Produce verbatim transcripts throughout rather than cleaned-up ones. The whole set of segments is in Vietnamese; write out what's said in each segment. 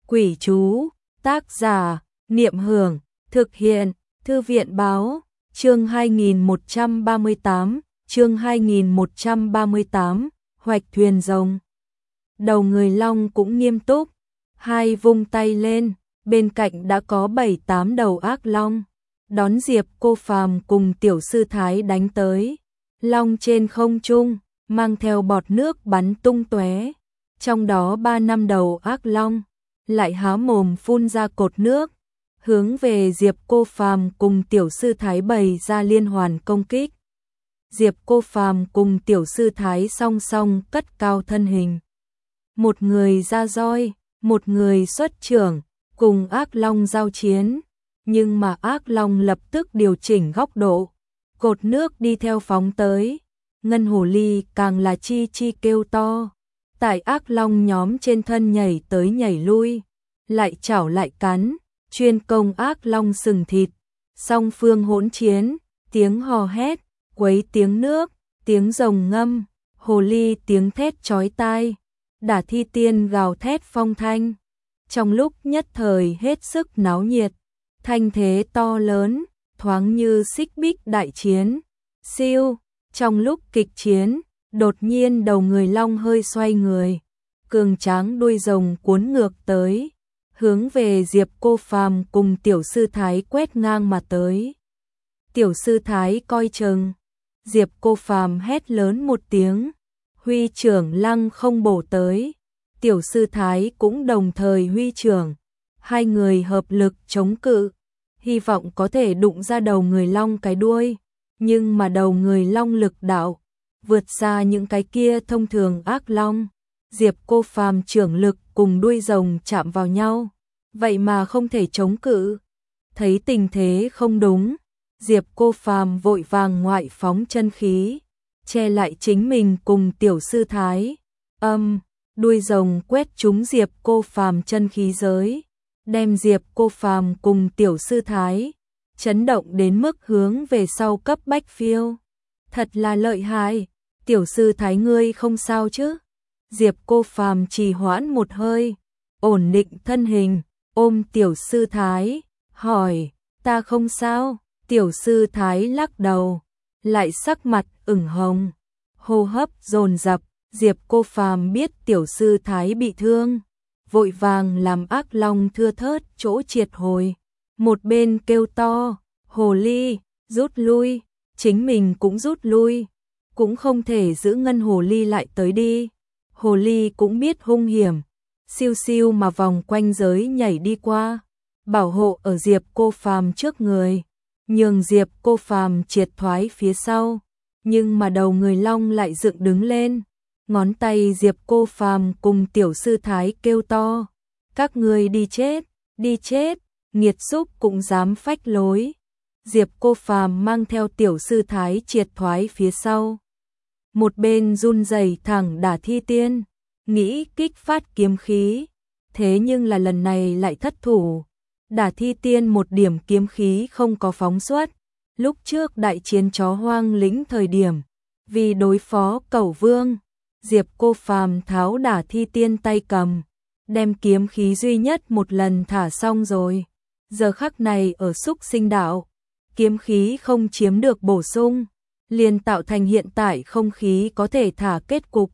Quỷ chú, tác giả, Niệm Hưởng, thực hiện, Thư viện Báo, chương hai nghìn một trăm ba mươi tám, chương hai nghìn một trăm ba mươi tám, Hoạch Thuyền Rồng. Đầu người long cũng nghiêm túc, hai vung tay lên, bên cạnh đã có bảy tám đầu ác long, đón Diệp Cô Phàm cùng tiểu sư thái đánh tới. Long trên không trung, mang theo bọt nước bắn tung tóe, trong đó ba năm đầu ác long lại há mồm phun ra cột nước, hướng về Diệp Cô Phàm cùng tiểu sư thái bày ra liên hoàn công kích. Diệp Cô Phàm cùng tiểu sư thái song song cất cao thân hình, một người ra roi, một người xuất chưởng, cùng ác long giao chiến, nhưng mà ác long lập tức điều chỉnh góc độ, cột nước đi theo phóng tới. Ngân hồ ly càng là chi chi kêu to, tại ác long nhóm trên thân nhảy tới nhảy lui, lại chảo lại cắn, chuyên công ác long sừng thịt. Song phương hỗn chiến, tiếng hò hét, quấy tiếng nước, tiếng rồng ngâm, hồ ly tiếng thét chói tai, Đả Thi Tiên gào thét phong thanh. Trong lúc nhất thời hết sức náo nhiệt, thanh thế to lớn, thoáng như xích bích đại chiến. Siêu, trong lúc kịch chiến, đột nhiên đầu người long hơi xoay người, cường tráng đuôi rồng cuốn ngược tới, hướng về Diệp Cô Phàm cùng tiểu sư thái quét ngang mà tới. Tiểu sư thái coi chừng, Diệp Cô Phàm hét lớn một tiếng, huy trưởng lăng không bổ tới. Tiểu sư thái cũng đồng thời huy trưởng, hai người hợp lực chống cự, hy vọng có thể đụng ra đầu người long cái đuôi, nhưng mà đầu người long lực đạo vượt xa những cái kia thông thường ác long. Diệp Cô Phàm trưởng lực cùng đuôi rồng chạm vào nhau, vậy mà không thể chống cự. Thấy tình thế không đúng, Diệp Cô Phàm vội vàng ngoại phóng chân khí, che lại chính mình cùng tiểu sư thái. Âm, đuôi rồng quét trúng Diệp Cô Phàm chân khí giới, đem Diệp Cô Phàm cùng tiểu sư thái chấn động đến mức hướng về sau cấp bách phiêu. Thật là lợi hại, tiểu sư thái ngươi không sao chứ? Diệp Cô Phàm trì hoãn một hơi, ổn định thân hình, ôm tiểu sư thái, hỏi, ta không sao. Tiểu sư thái lắc đầu, lại sắc mặt ửng hồng, hô hấp dồn dập. Diệp Cô Phàm biết tiểu sư thái bị thương, vội vàng làm ác long thưa thớt chỗ triệt hồi. Một bên kêu to, hồ ly, rút lui, chính mình cũng rút lui, cũng không thể giữ ngân hồ ly lại tới đi. Hồ ly cũng biết hung hiểm, siêu siêu mà vòng quanh giới nhảy đi qua, bảo hộ ở Diệp Cô Phàm trước người, nhường Diệp Cô Phàm triệt thoái phía sau, nhưng mà đầu người long lại dựng đứng lên. Ngón tay Diệp Cô Phàm cùng tiểu sư thái kêu to, các ngươi đi chết, đi chết, nghiệt xúc cũng dám phách lối. Diệp Cô Phàm mang theo tiểu sư thái triệt thoái phía sau, một bên run rẩy thẳng Đả Thi Tiên, nghĩ kích phát kiếm khí, thế nhưng là lần này lại thất thủ. Đả Thi Tiên một điểm kiếm khí không có phóng xuất. Lúc trước đại chiến chó hoang lĩnh thời điểm, vì đối phó Cẩu Vương, Diệp Cô Phàm tháo Đả Thi Tiên tay cầm, đem kiếm khí duy nhất một lần thả xong rồi. Giờ khắc này ở Súc Sinh Đạo, kiếm khí không chiếm được bổ sung, liền tạo thành hiện tại không khí có thể thả kết cục.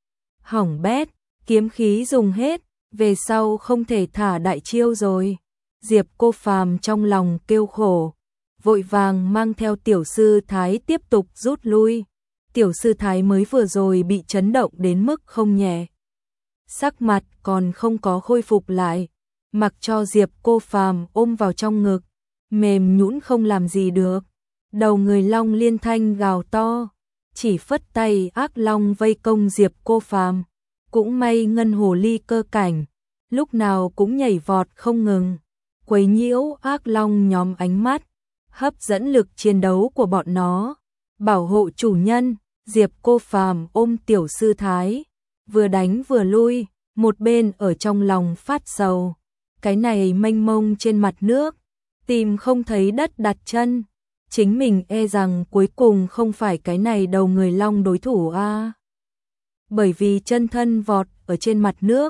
Hỏng bét, kiếm khí dùng hết, về sau không thể thả đại chiêu rồi. Diệp Cô Phàm trong lòng kêu khổ, vội vàng mang theo tiểu sư thái tiếp tục rút lui. Tiểu sư thái mới vừa rồi bị chấn động đến mức không nhẹ, sắc mặt còn không có khôi phục lại, mặc cho Diệp Cô Phàm ôm vào trong ngực, mềm nhũn không làm gì được. Đầu người long liên thanh gào to, chỉ phất tay ác long vây công Diệp Cô Phàm. Cũng may ngân hồ ly cơ cảnh, lúc nào cũng nhảy vọt không ngừng, quấy nhiễu ác long nhóm ánh mắt, hấp dẫn lực chiến đấu của bọn nó, bảo hộ chủ nhân. Diệp Cô Phàm ôm tiểu sư thái, vừa đánh vừa lui, một bên ở trong lòng phát sầu. Cái này mênh mông trên mặt nước, tìm không thấy đất đặt chân, chính mình e rằng cuối cùng không phải cái này đầu người long đối thủ a. À. Bởi vì chân thân vọt ở trên mặt nước,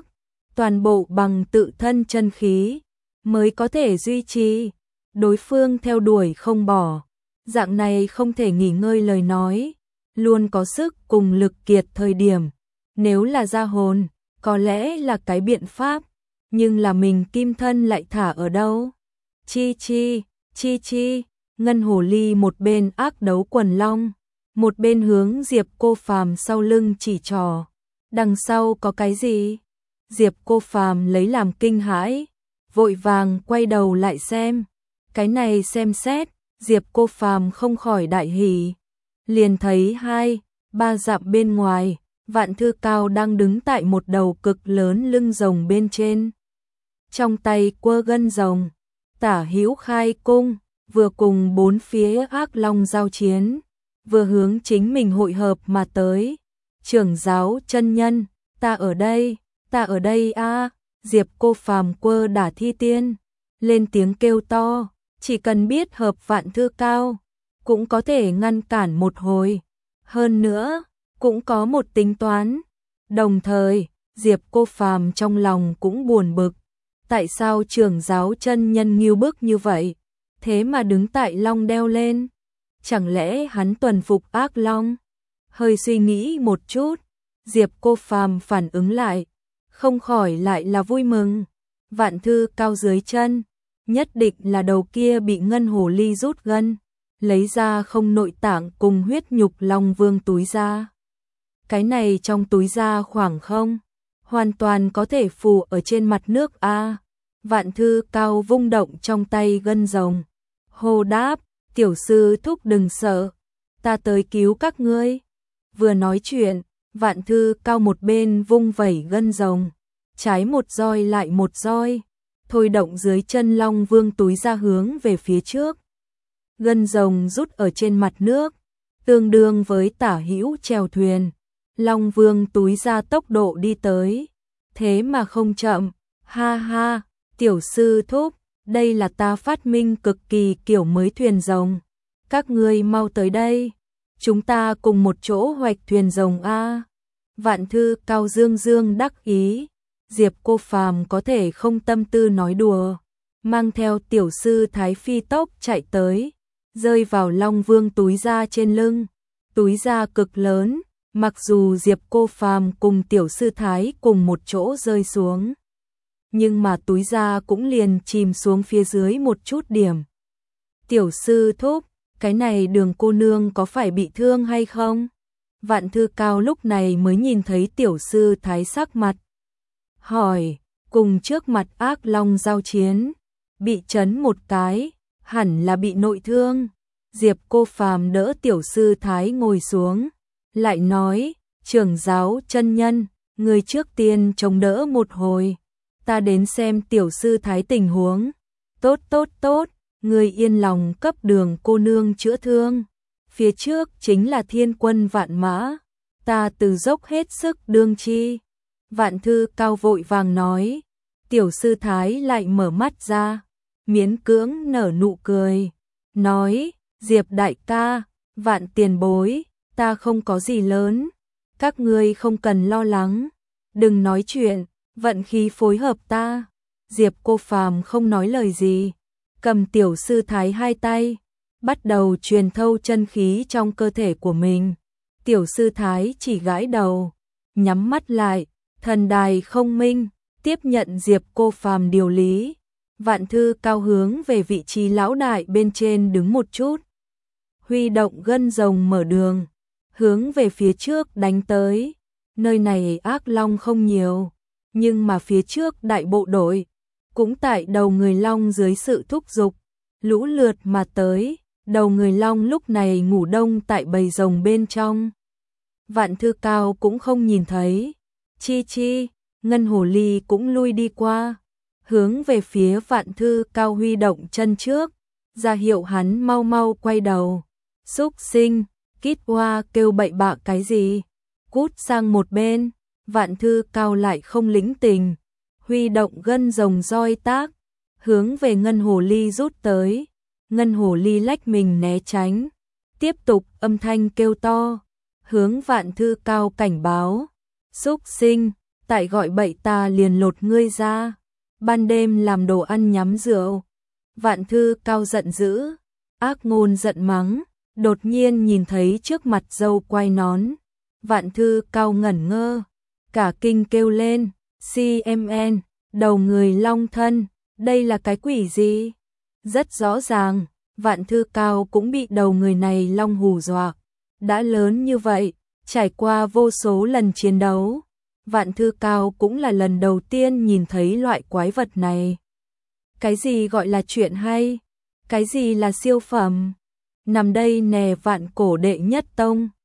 toàn bộ bằng tự thân chân khí mới có thể duy trì, đối phương theo đuổi không bỏ, dạng này không thể nghỉ ngơi lời nói, luôn có sức cùng lực kiệt thời điểm, nếu là ra hồn, có lẽ là cái biện pháp, nhưng là mình kim thân lại thả ở đâu? Chi chi, chi chi, Ngân Hồ Ly một bên ác đấu quần long, một bên hướng Diệp Cô Phàm sau lưng chỉ trỏ, đằng sau có cái gì? Diệp Cô Phàm lấy làm kinh hãi, vội vàng quay đầu lại xem, cái này xem xét, Diệp Cô Phàm không khỏi đại hỉ, liền thấy hai, ba dặm bên ngoài, Vạn Thư Cao đang đứng tại một đầu cực lớn lưng rồng bên trên, trong tay quơ gân rồng, tả hữu khai cung, vừa cùng bốn phía ác long giao chiến, vừa hướng chính mình hội hợp mà tới. Trưởng giáo chân nhân, ta ở đây, ta ở đây a. Diệp Cô Phàm quơ đả thi tiên, lên tiếng kêu to, chỉ cần biết hợp Vạn Thư Cao, cũng có thể ngăn cản một hồi. Hơn nữa, cũng có một tính toán. Đồng thời, Diệp Cô Phàm trong lòng cũng buồn bực. Tại sao trưởng giáo chân nhân nghiêu bức như vậy? Thế mà đứng tại long đeo lên. Chẳng lẽ hắn tuần phục ác long? Hơi suy nghĩ một chút, Diệp Cô Phàm phản ứng lại, không khỏi lại là vui mừng. Vạn Thư Cao dưới chân, nhất định là đầu kia bị Ngân Hồ Ly rút gân, lấy ra không nội tạng cùng huyết nhục Long Vương túi ra. Cái này trong túi da khoảng không, hoàn toàn có thể phủ ở trên mặt nước a. Vạn Thư Cao vung động trong tay gân rồng, hô đáp, tiểu sư thúc đừng sợ, ta tới cứu các ngươi. Vừa nói chuyện, Vạn Thư Cao một bên vung vẩy gân rồng, trái một roi lại một roi, thôi động dưới chân Long Vương túi ra hướng về phía trước. Gân rồng rút ở trên mặt nước, tương đương với tả hữu chèo thuyền. Long Vương túi ra tốc độ đi tới, thế mà không chậm, ha ha, tiểu sư thúc, đây là ta phát minh cực kỳ kiểu mới thuyền rồng, các ngươi mau tới đây, chúng ta cùng một chỗ hoạch thuyền rồng a. Vạn Thư Cao dương dương đắc ý, Diệp Cô Phàm có thể không tâm tư nói đùa, mang theo tiểu sư Thái phi tốc chạy tới, rơi vào Long Vương túi da trên lưng, túi da cực lớn. Mặc dù Diệp Cô Phàm cùng tiểu sư Thái cùng một chỗ rơi xuống, nhưng mà túi da cũng liền chìm xuống phía dưới một chút điểm. Tiểu sư thúc, cái này Đường cô nương có phải bị thương hay không? Vạn Thư Cao lúc này mới nhìn thấy tiểu sư Thái sắc mặt. Hỏi, cùng trước mặt ác long giao chiến, bị chấn một cái, hẳn là bị nội thương. Diệp Cô Phàm đỡ tiểu sư Thái ngồi xuống, lại nói, trưởng giáo chân nhân, người trước tiên chống đỡ một hồi, ta đến xem tiểu sư Thái tình huống. Tốt tốt tốt, người yên lòng cấp Đường cô nương chữa thương. Phía trước chính là thiên quân vạn mã, ta từ dốc hết sức đương chi. Vạn Thư Cao vội vàng nói, tiểu sư Thái lại mở mắt ra, miễn cưỡng nở nụ cười, nói, Diệp đại ca, Vạn tiền bối, ta không có gì lớn, các ngươi không cần lo lắng, đừng nói chuyện, vận khí phối hợp ta. Diệp Cô Phàm không nói lời gì, cầm tiểu sư Thái hai tay, bắt đầu truyền thâu chân khí trong cơ thể của mình. Tiểu sư Thái chỉ gãi đầu, nhắm mắt lại, thần đài không minh, tiếp nhận Diệp Cô Phàm điều lý. Vạn Thư Cao hướng về vị trí lão đại bên trên đứng một chút, huy động gân rồng mở đường, hướng về phía trước đánh tới. Nơi này ác long không nhiều, nhưng mà phía trước đại bộ đội cũng tại đầu người long dưới sự thúc giục, lũ lượt mà tới. Đầu người long lúc này ngủ đông tại bầy rồng bên trong. Vạn Thư Cao cũng không nhìn thấy. Chi chi, Ngân Hồ Ly cũng lui đi qua, hướng về phía Vạn Thư Cao huy động chân trước, ra hiệu hắn mau mau quay đầu. Xúc sinh, Kít Hoa kêu bậy bạ cái gì? Cút sang một bên. Vạn Thư Cao lại không lĩnh tình, huy động gân rồng roi tác, hướng về Ngân Hồ Ly rút tới. Ngân Hồ Ly lách mình né tránh, tiếp tục âm thanh kêu to, hướng Vạn Thư Cao cảnh báo. Xúc sinh, tại gọi bậy ta liền lột ngươi ra, ban đêm làm đồ ăn nhắm rượu. Vạn Thư Cao giận dữ, ác ngôn giận mắng, đột nhiên nhìn thấy trước mặt dâu quay nón. Vạn Thư Cao ngẩn ngơ, cả kinh kêu lên, xê em en, đầu người long thân, đây là cái quỷ gì? Rất rõ ràng, Vạn Thư Cao cũng bị đầu người này long hù dọa. Đã lớn như vậy, trải qua vô số lần chiến đấu, Vạn Thư Cao cũng là lần đầu tiên nhìn thấy loại quái vật này. Cái gì gọi là chuyện hay? Cái gì là siêu phẩm? Nằm đây nè Vạn Cổ đệ nhất tông.